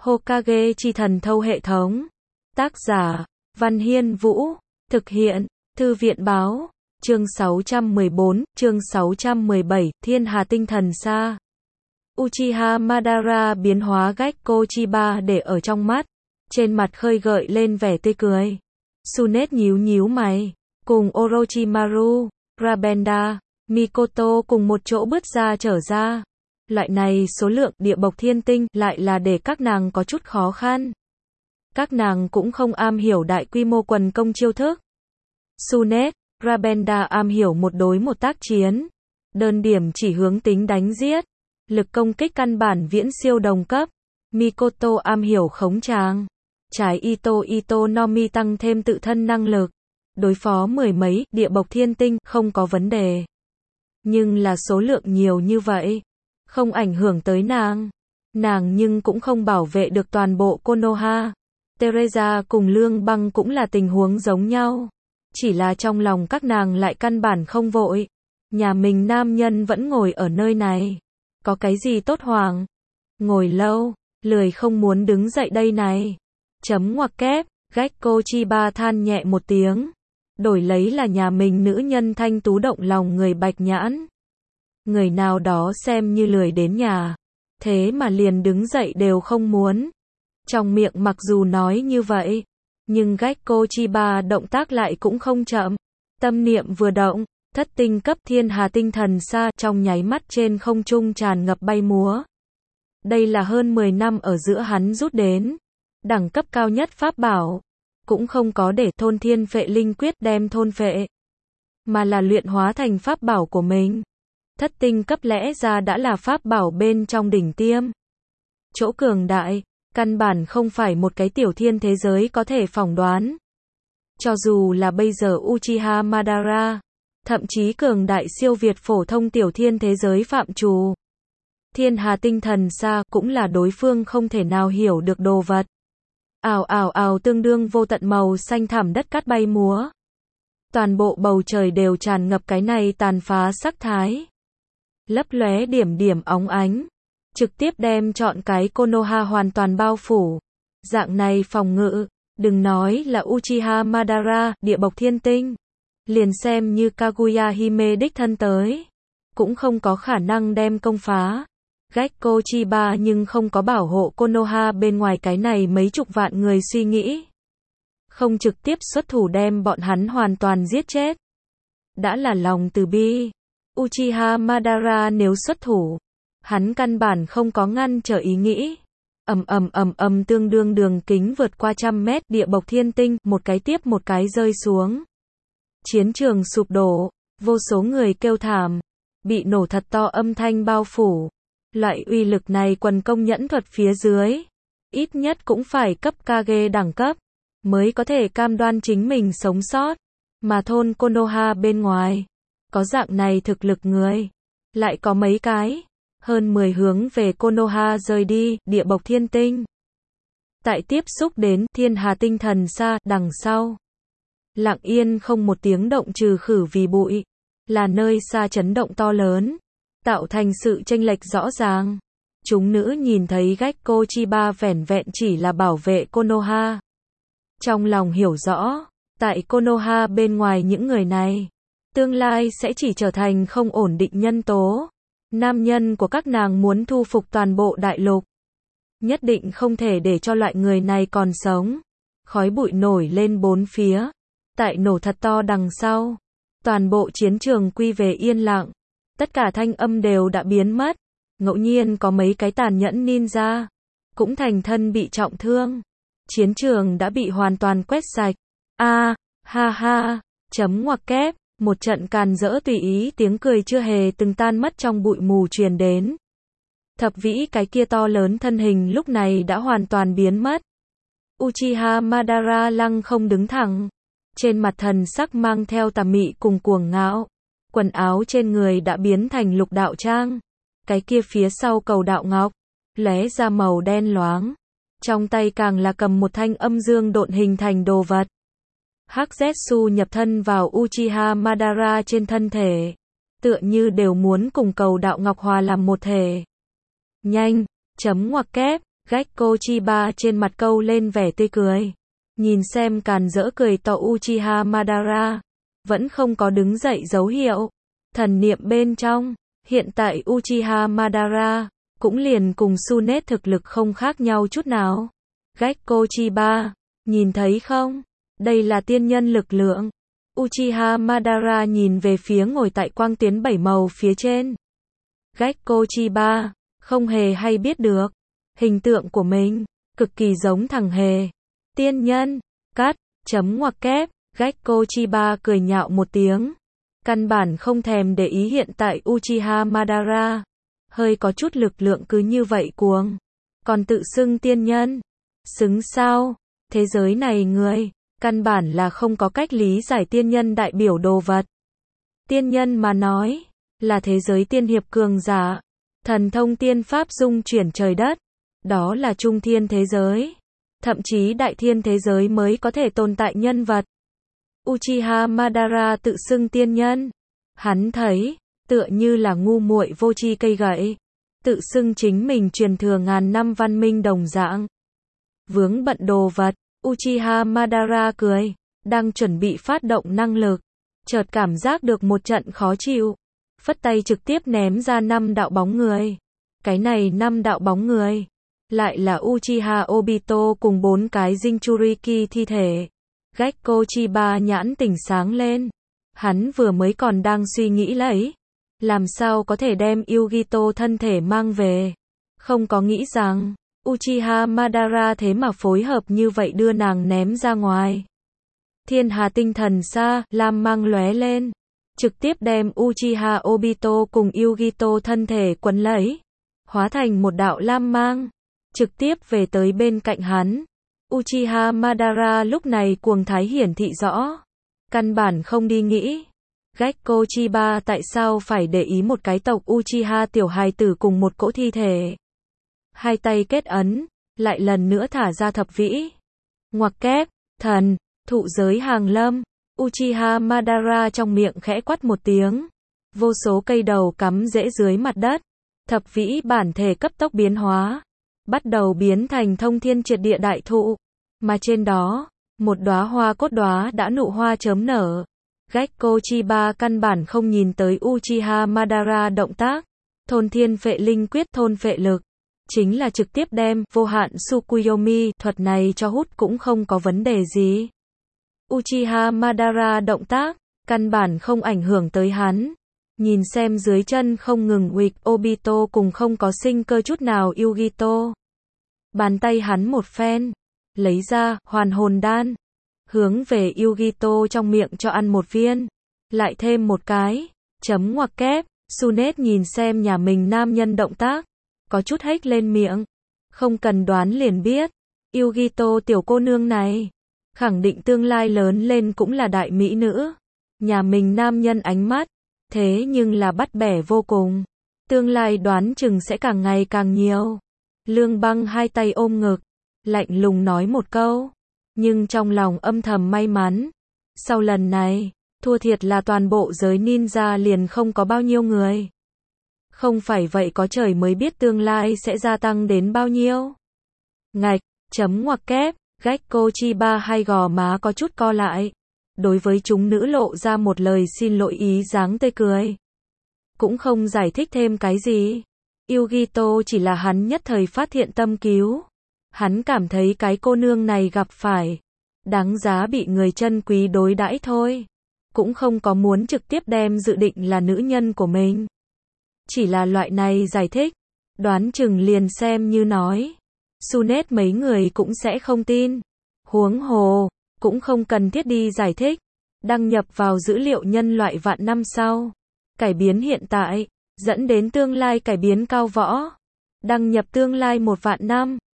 Hokage chi thần thâu hệ thống. Tác giả, Văn Hiên Vũ. Thực hiện, Thư viện Báo. Chương 614, chương 617, Thiên Hà Tinh Thần Sa. Uchiha Madara biến hóa Gekko Chiba để ở trong mắt. Trên mặt khơi gợi lên vẻ tươi cười. Tsunade nhíu nhíu mày. Cùng Orochimaru, Rabenda, Mikoto cùng một chỗ bứt ra trở ra. Loại này số lượng địa bộc thiên tinh lại là để các nàng có chút khó khăn. Các nàng cũng không am hiểu đại quy mô quần công chiêu thức. Tsunade, Rabenda am hiểu một đối một tác chiến. Đơn điểm chỉ hướng tính đánh giết. Lực công kích căn bản viễn siêu đồng cấp. Mikoto am hiểu khống tràng. Trái Ito Nomi tăng thêm tự thân năng lực. Đối phó mười mấy địa bộc thiên tinh không có vấn đề. Nhưng là số lượng nhiều như vậy. Không ảnh hưởng tới nàng. Nàng nhưng cũng không bảo vệ được toàn bộ Konoha. Teresa cùng Lương Băng cũng là tình huống giống nhau. Chỉ là trong lòng các nàng lại căn bản không vội. Nhà mình nam nhân vẫn ngồi ở nơi này. Có cái gì tốt hoàng? Ngồi lâu, lười không muốn đứng dậy đây này. Chấm ngoặc kép, Gekko Chiba than nhẹ một tiếng. Đổi lấy là nhà mình nữ nhân thanh tú động lòng người Bạch Nhãn. Người nào đó xem như lười đến nhà. Thế mà liền đứng dậy đều không muốn. Trong miệng mặc dù nói như vậy. Nhưng Gekko Chiba động tác lại cũng không chậm. Tâm niệm vừa động. Thất tinh cấp Thiên Hà Tinh Thần Sa trong nháy mắt trên không trung tràn ngập bay múa. Đây là hơn 10 năm ở giữa hắn rút đến. Đẳng cấp cao nhất pháp bảo. Cũng không có để thôn thiên phệ linh quyết đem thôn phệ. Mà là luyện hóa thành pháp bảo của mình. Thất tinh cấp lẽ ra đã là pháp bảo bên trong đỉnh tiêm. Chỗ cường đại, căn bản không phải một cái tiểu thiên thế giới có thể phỏng đoán. Cho dù là bây giờ Uchiha Madara, thậm chí cường đại siêu việt phổ thông tiểu thiên thế giới phạm trù. Thiên Hà Tinh Thần Sa cũng là đối phương không thể nào hiểu được đồ vật. Ào ào ào tương đương vô tận màu xanh thẳm đất cát bay múa. Toàn bộ bầu trời đều tràn ngập cái này tàn phá sắc thái. Lấp lóe điểm điểm óng ánh. Trực tiếp đem trọn cái Konoha hoàn toàn bao phủ. Dạng này phòng ngự, đừng nói là Uchiha Madara, địa bộc thiên tinh. Liền xem như Kaguya Hime đích thân tới. Cũng không có khả năng đem công phá. Gekko Chiba nhưng không có bảo hộ Konoha bên ngoài cái này mấy chục vạn người suy nghĩ. Không trực tiếp xuất thủ đem bọn hắn hoàn toàn giết chết. Đã là lòng từ bi. Uchiha Madara nếu xuất thủ, hắn căn bản không có ngăn trở ý nghĩ. Tương đương đường kính vượt qua 100 mét địa bộc thiên tinh, một cái tiếp một cái rơi xuống. Chiến trường sụp đổ, vô số người kêu thảm, bị nổ thật to âm thanh bao phủ. Loại uy lực này quần công nhẫn thuật phía dưới, ít nhất cũng phải cấp Kage đẳng cấp, mới có thể cam đoan chính mình sống sót. Mà thôn Konoha bên ngoài, có dạng này thực lực người, lại có mấy cái, hơn 10 hướng về Konoha rời đi, địa bộc thiên tinh. Tại tiếp xúc đến Thiên Hà Tinh Thần Sa đằng sau. Lặng yên không một tiếng động trừ khử vì bụi, là nơi xa chấn động to lớn, tạo thành sự chênh lệch rõ ràng. Chúng nữ nhìn thấy Gekko Chiba vẻn vẹn chỉ là bảo vệ Konoha. Trong lòng hiểu rõ, tại Konoha bên ngoài những người này, tương lai sẽ chỉ trở thành không ổn định nhân tố. Nam nhân của các nàng muốn thu phục toàn bộ đại lục. Nhất định không thể để cho loại người này còn sống. Khói bụi nổi lên bốn phía. Tại nổ thật to đằng sau, toàn bộ chiến trường quy về yên lặng. Tất cả thanh âm đều đã biến mất. Ngẫu nhiên có mấy cái tàn nhẫn ninja, cũng thành thân bị trọng thương. Chiến trường đã bị hoàn toàn quét sạch. Ha ha, chấm ngoặc kép, một trận càn rỡ tùy ý tiếng cười chưa hề từng tan mất trong bụi mù truyền đến. Thập vĩ cái kia to lớn thân hình lúc này đã hoàn toàn biến mất. Uchiha Madara lăng không đứng thẳng. Trên mặt thần sắc mang theo tà mị cùng cuồng ngạo. Quần áo trên người đã biến thành lục đạo trang. Cái kia phía sau cầu đạo ngọc, lóe ra màu đen loáng. Trong tay càng là cầm một thanh âm dương độn hình thành đồ vật. Hắc Zetsu nhập thân vào Uchiha Madara trên thân thể. Tựa như đều muốn cùng cầu đạo ngọc hòa làm một thể. Nhanh, chấm ngoặc kép, Gekko Chiba trên mặt câu lên vẻ tươi cười. Nhìn xem càn rỡ cười to Uchiha Madara. Vẫn không có đứng dậy dấu hiệu. Thần niệm bên trong. Hiện tại Uchiha Madara cũng liền cùng Tsunade thực lực không khác nhau chút nào. Gekko Chiba, nhìn thấy không? Đây là tiên nhân lực lượng. Uchiha Madara nhìn về phía ngồi tại quang tiến 7 màu phía trên. Gekko Chiba không hề hay biết được. Hình tượng của mình cực kỳ giống thằng hề. Tiên nhân, cắt, chấm ngoặc kép. Gekko Chiba cười nhạo một tiếng. Căn bản không thèm để ý hiện tại Uchiha Madara. Hơi có chút lực lượng cứ như vậy cuồng. Còn tự xưng tiên nhân. Xứng sao? Thế giới này người, căn bản là không có cách lý giải tiên nhân đại biểu đồ vật. Tiên nhân mà nói, là thế giới tiên hiệp cường giả. Thần thông tiên pháp dung chuyển trời đất. Đó là trung thiên thế giới. Thậm chí đại thiên thế giới mới có thể tồn tại nhân vật. Uchiha Madara tự xưng tiên nhân. Hắn thấy, tựa như là ngu muội vô tri cây gậy. Tự xưng chính mình truyền thừa ngàn năm văn minh đồng dạng. Vướng bận đồ vật, Uchiha Madara cười, đang chuẩn bị phát động năng lực. Chợt cảm giác được một trận khó chịu. Phất tay trực tiếp ném ra 5 đạo bóng người. Cái này 5 đạo bóng người. Lại là Uchiha Obito cùng 4 cái Jinchuriki thi thể. Gekko Chiba nhãn tỉnh sáng lên. Hắn vừa mới còn đang suy nghĩ lấy. Làm sao có thể đem Yugito thân thể mang về. Không có nghĩ rằng Uchiha Madara thế mà phối hợp như vậy đưa nàng ném ra ngoài. Thiên Hà tinh thần xa, lam mang lóe lên. Trực tiếp đem Uchiha Obito cùng Yugito thân thể quấn lấy. Hóa thành một đạo lam mang. Trực tiếp về tới bên cạnh hắn. Uchiha Madara lúc này cuồng thái hiển thị rõ. Căn bản không đi nghĩ. Gekko Chiba tại sao phải để ý một cái tộc Uchiha tiểu hài tử cùng một cỗ thi thể. Hai tay kết ấn, lại lần nữa thả ra thập vĩ. Ngoặc kép, thần, thụ giới hàng lâm. Uchiha Madara trong miệng khẽ quát một tiếng. Vô số cây đầu cắm rễ dưới mặt đất. Thập vĩ bản thể cấp tốc biến hóa. Bắt đầu biến thành thông thiên triệt địa đại thụ. Mà trên đó, một đóa hoa cốt đóa đã nụ hoa chớm nở. Gekko Chiba căn bản không nhìn tới Uchiha Madara động tác. Thôn thiên phệ linh quyết thôn phệ lực. Chính là trực tiếp đem vô hạn Tsukuyomi thuật này cho hút cũng không có vấn đề gì. Uchiha Madara động tác, căn bản không ảnh hưởng tới hắn. Nhìn xem dưới chân không ngừng huỵch Obito cùng không có sinh cơ chút nào Yugito. Bàn tay hắn một phen, lấy ra hoàn hồn đan. Hướng về Yugito trong miệng cho ăn một viên. Lại thêm một cái, chấm ngoặc kép. Tsunade nhìn xem nhà mình nam nhân động tác. Có chút hếch lên miệng. Không cần đoán liền biết. Yugito tiểu cô nương này. Khẳng định tương lai lớn lên cũng là đại mỹ nữ. Nhà mình nam nhân ánh mắt. Thế nhưng là bắt bẻ vô cùng. Tương lai đoán chừng sẽ càng ngày càng nhiều. Lương Băng hai tay ôm ngực. Lạnh lùng nói một câu. Nhưng trong lòng âm thầm may mắn. Sau lần này, thua thiệt là toàn bộ giới ninja liền không có bao nhiêu người. Không phải vậy có trời mới biết tương lai sẽ gia tăng đến bao nhiêu. Ngạch, chấm ngoặc kép, Gekko Chiba hai gò má có chút co lại. Đối với chúng nữ lộ ra một lời xin lỗi ý dáng tươi cười. Cũng không giải thích thêm cái gì. Yugito chỉ là hắn nhất thời phát hiện tâm cứu. Hắn cảm thấy cái cô nương này gặp phải. Đáng giá bị người chân quý đối đãi thôi. Cũng không có muốn trực tiếp đem dự định là nữ nhân của mình. Chỉ là loại này giải thích. Đoán chừng liền xem như nói. Tsunade mấy người cũng sẽ không tin. Huống hồ, cũng không cần thiết đi giải thích. Đăng nhập vào dữ liệu nhân loại vạn năm sau. Cải biến hiện tại, dẫn đến tương lai cải biến cao võ. Đăng nhập tương lai 1 vạn năm.